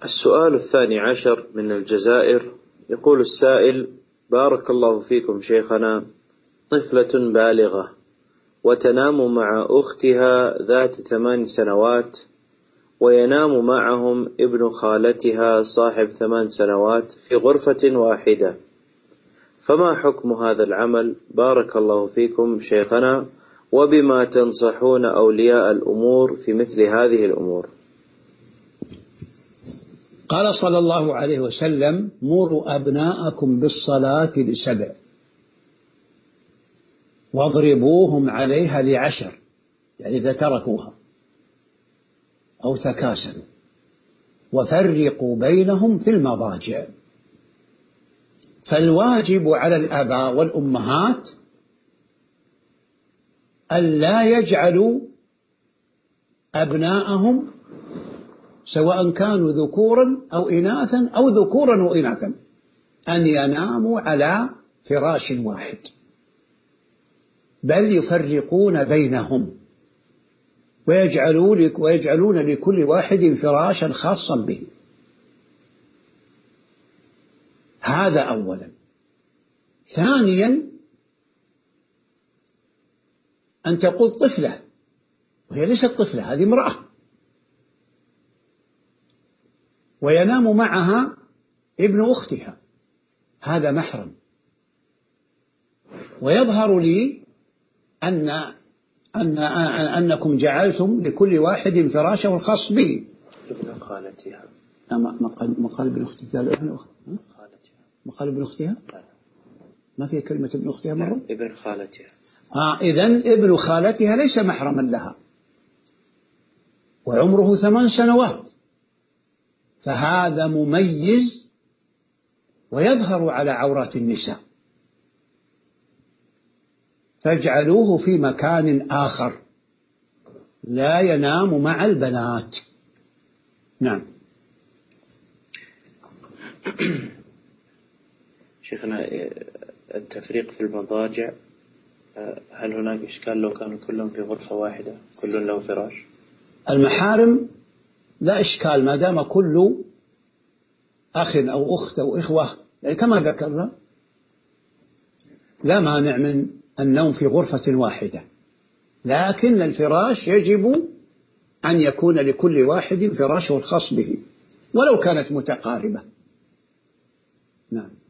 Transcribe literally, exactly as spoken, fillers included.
السؤال الثاني عشر من الجزائر، يقول السائل: بارك الله فيكم شيخنا، طفلة بالغة وتنام مع أختها ذات ثمان سنوات، وينام معهم ابن خالتها صاحب ثمان سنوات في غرفة واحدة، فما حكم هذا العمل؟ بارك الله فيكم شيخنا، وبما تنصحون أولياء الأمور في مثل هذه الأمور. قال صلى الله عليه وسلم: مروا أبناءكم بالصلاة لسبع واضربوهم عليها لعشر، يعني إذا تركوها أو تكاسلوا، وفرقوا بينهم في المضاجع. فالواجب على الآباء والأمهات ألا يجعلوا أبناءهم سواء كانوا ذكورا أو إناثا أو ذكورا وإناثا أن يناموا على فراش واحد، بل يفرقون بينهم ويجعلون ويجعلون لكل واحد فراشا خاصا به. هذا أولا. ثانيا، أن تقول طفلة، وهي ليست طفلة، هذه امرأة، وينام معها ابن أختها، هذا محرم. ويظهر لي أن أن أنكم جعلتم لكل واحد فراشه الخاص به. ابن خالتها. ما قال ما قال ابن أختها، قال ابن أختها. ما قال ابن أختها؟ ما فيها كلمة ابن أختها مرة؟ ابن خالتها. آه إذن ابن خالتها ليس محرما لها، وعمره ثمان سنوات، فهذا مميز ويظهر على عورات النساء، فاجعلوه في مكان آخر لا ينام مع البنات. نعم. شيخنا، التفريق في المضاجع، هل هناك إشكال لو كانوا كلهم في غرفة واحدة كل له فراش؟ المحارم لا إشكال ما دام كل أخ أو أخت أو إخوة، يعني كما ذكرنا لا مانع من النوم في غرفة واحدة، لكن الفراش يجب أن يكون لكل واحد فراشه الخاص به ولو كانت متقاربة. نعم.